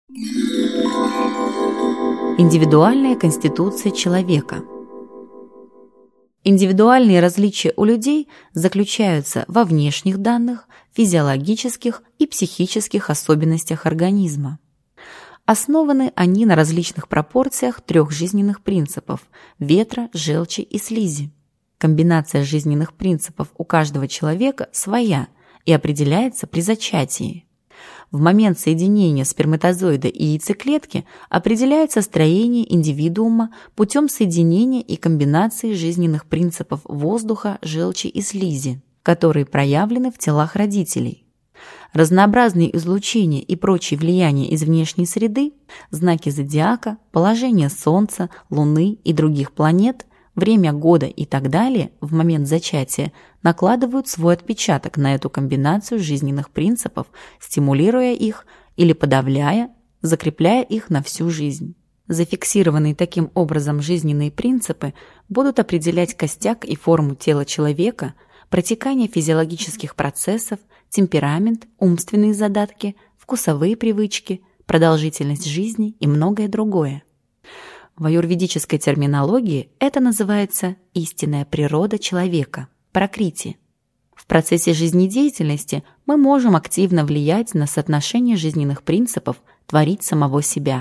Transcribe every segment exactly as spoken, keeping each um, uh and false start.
Индивидуальная конституция человека. Индивидуальные различия у людей заключаются во внешних данных, физиологических и психических особенностях организма. Основаны они на различных пропорциях трех жизненных принципов – ветра, желчи и слизи. Комбинация жизненных принципов у каждого человека своя и определяется при зачатии. В момент соединения сперматозоида и яйцеклетки определяется строение индивидуума путем соединения и комбинации жизненных принципов воздуха, желчи и слизи, которые проявлены в телах родителей. Разнообразные излучения и прочие влияния из внешней среды, знаки зодиака, положение Солнца, Луны и других планет, время года и так далее в момент зачатия накладывают свой отпечаток на эту комбинацию жизненных принципов, стимулируя их или подавляя, закрепляя их на всю жизнь. Зафиксированные таким образом жизненные принципы будут определять костяк и форму тела человека, протекание физиологических процессов, темперамент, умственные задатки, вкусовые привычки, продолжительность жизни и многое другое. В аюрведической терминологии это называется истинная природа человека – пракрити. В процессе жизнедеятельности мы можем активно влиять на соотношение жизненных принципов, творить самого себя.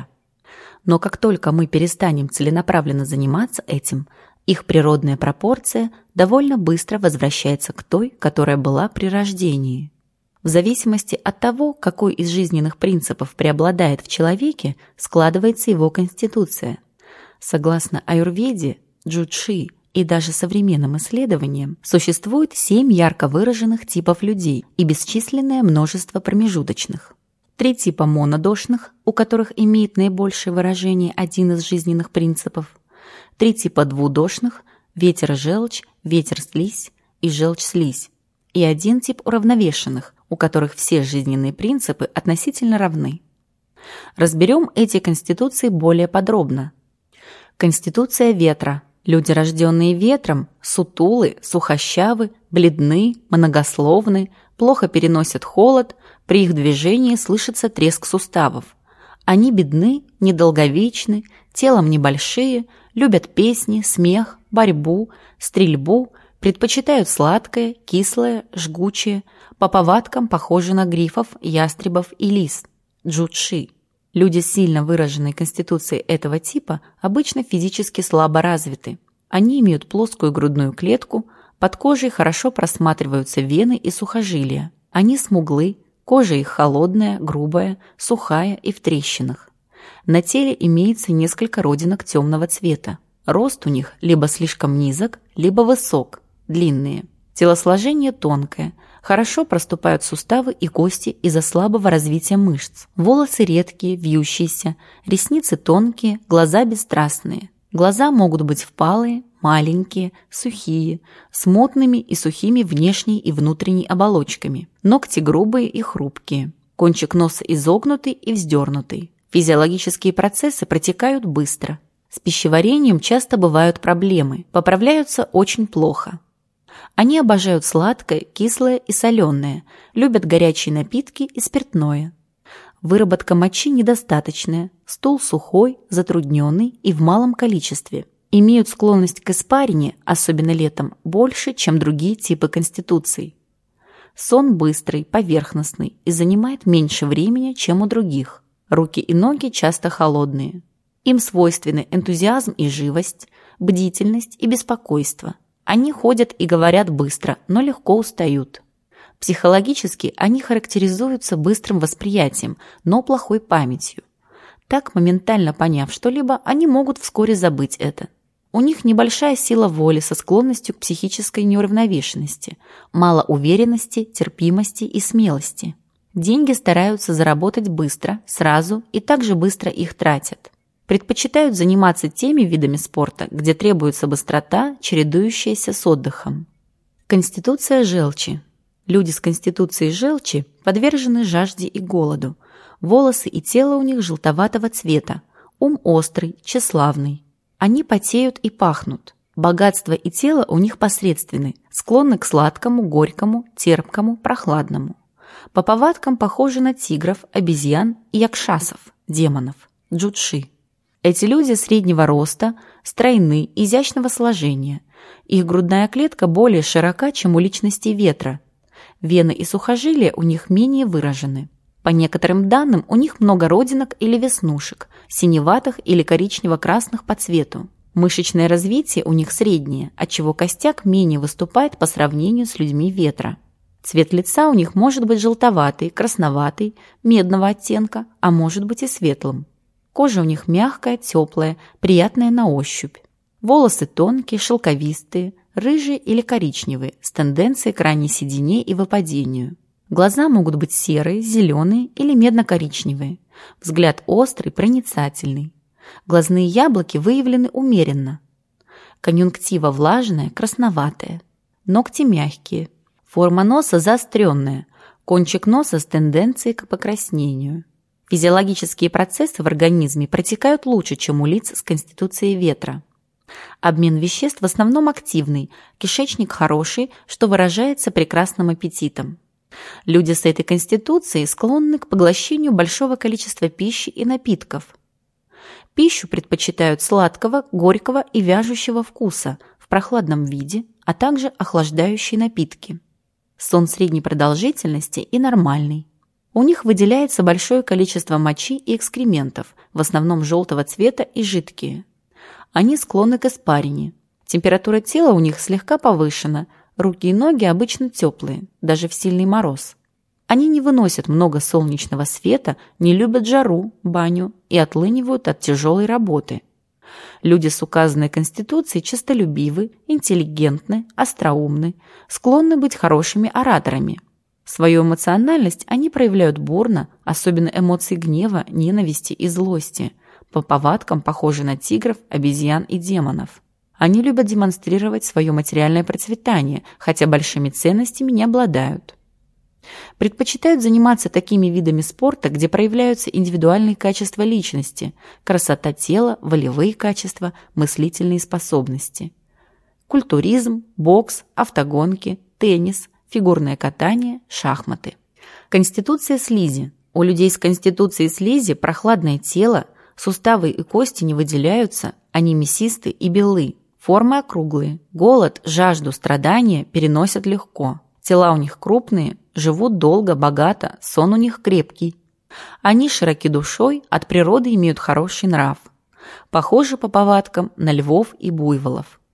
Но как только мы перестанем целенаправленно заниматься этим, их природная пропорция довольно быстро возвращается к той, которая была при рождении. В зависимости от того, какой из жизненных принципов преобладает в человеке, складывается его конституция. Согласно аюрведе, джудши и даже современным исследованиям, существует семь ярко выраженных типов людей и бесчисленное множество промежуточных. Три типа монодошных, у которых имеет наибольшее выражение один из жизненных принципов. Три типа двудошных – ветер-желчь, ветер-слизь и желчь-слизь. И один тип уравновешенных, у которых все жизненные принципы относительно равны. Разберем эти конституции более подробно. Конституция ветра. Люди, рожденные ветром, сутулы, сухощавы, бледны, многословны, плохо переносят холод, при их движении слышится треск суставов. Они бедны, недолговечны, телом небольшие, любят песни, смех, борьбу, стрельбу, предпочитают сладкое, кислое, жгучее, по повадкам похожи на грифов, ястребов и лис, джудши. Люди с сильно выраженной конституцией этого типа обычно физически слабо развиты. Они имеют плоскую грудную клетку, под кожей хорошо просматриваются вены и сухожилия. Они смуглы, кожа их холодная, грубая, сухая и в трещинах. На теле имеется несколько родинок темного цвета. Рост у них либо слишком низок, либо высок, длинные. Телосложение тонкое. Хорошо проступают суставы и кости из-за слабого развития мышц. Волосы редкие, вьющиеся, ресницы тонкие, глаза бесстрастные. Глаза могут быть впалые, маленькие, сухие, с мутными и сухими внешней и внутренней оболочками. Ногти грубые и хрупкие. Кончик носа изогнутый и вздернутый. Физиологические процессы протекают быстро. С пищеварением часто бывают проблемы, поправляются очень плохо. Они обожают сладкое, кислое и соленое, любят горячие напитки и спиртное. Выработка мочи недостаточная, стул сухой, затрудненный и в малом количестве. Имеют склонность к испарине, особенно летом, больше, чем другие типы конституций. Сон быстрый, поверхностный и занимает меньше времени, чем у других. Руки и ноги часто холодные. Им свойственны энтузиазм и живость, бдительность и беспокойство. Они ходят и говорят быстро, но легко устают. Психологически они характеризуются быстрым восприятием, но плохой памятью. Так, моментально поняв что-либо, они могут вскоре забыть это. У них небольшая сила воли со склонностью к психической неуравновешенности, мало уверенности, терпимости и смелости. Деньги стараются заработать быстро, сразу и также быстро их тратят. Предпочитают заниматься теми видами спорта, где требуется быстрота, чередующаяся с отдыхом. Конституция желчи. Люди с конституцией желчи подвержены жажде и голоду. Волосы и тело у них желтоватого цвета, ум острый, тщеславный. Они потеют и пахнут. Богатство и тело у них посредственны, склонны к сладкому, горькому, терпкому, прохладному. По повадкам похожи на тигров, обезьян и якшасов, демонов, джудши. Эти люди среднего роста, стройны, изящного сложения. Их грудная клетка более широка, чем у личностей ветра. Вены и сухожилия у них менее выражены. По некоторым данным, у них много родинок или веснушек, синеватых или коричнево-красных по цвету. Мышечное развитие у них среднее, отчего костяк менее выступает по сравнению с людьми ветра. Цвет лица у них может быть желтоватый, красноватый, медного оттенка, а может быть и светлым. Кожа у них мягкая, теплая, приятная на ощупь. Волосы тонкие, шелковистые, рыжие или коричневые, с тенденцией к ранней седине и выпадению. Глаза могут быть серые, зеленые или медно-коричневые. Взгляд острый, проницательный. Глазные яблоки выявлены умеренно. Конъюнктива влажная, красноватая. Ногти мягкие. Форма носа заостренная. Кончик носа с тенденцией к покраснению. Физиологические процессы в организме протекают лучше, чем у лиц с конституцией ветра. Обмен веществ в основном активный, кишечник хороший, что выражается прекрасным аппетитом. Люди с этой конституцией склонны к поглощению большого количества пищи и напитков. Пищу предпочитают сладкого, горького и вяжущего вкуса в прохладном виде, а также охлаждающие напитки. Сон средней продолжительности и нормальный. У них выделяется большое количество мочи и экскрементов, в основном желтого цвета и жидкие. Они склонны к испарине. Температура тела у них слегка повышена, руки и ноги обычно теплые, даже в сильный мороз. Они не выносят много солнечного света, не любят жару, баню и отлынивают от тяжелой работы. Люди с указанной конституцией честолюбивы, интеллигентны, остроумны, склонны быть хорошими ораторами. Свою эмоциональность они проявляют бурно, особенно эмоции гнева, ненависти и злости. По повадкам похожи на тигров, обезьян и демонов. Они любят демонстрировать свое материальное процветание, хотя большими ценностями не обладают. Предпочитают заниматься такими видами спорта, где проявляются индивидуальные качества личности, красота тела, волевые качества, мыслительные способности. Культуризм, бокс, автогонки, теннис, фигурное катание, шахматы. Конституция слизи. У людей с конституцией слизи прохладное тело, суставы и кости не выделяются, они мясисты и белы, формы округлые, голод, жажду, страдания переносят легко. Тела у них крупные, живут долго, богато, сон у них крепкий. Они широки душой, от природы имеют хороший нрав. Похожи по повадкам на львов и буйволов.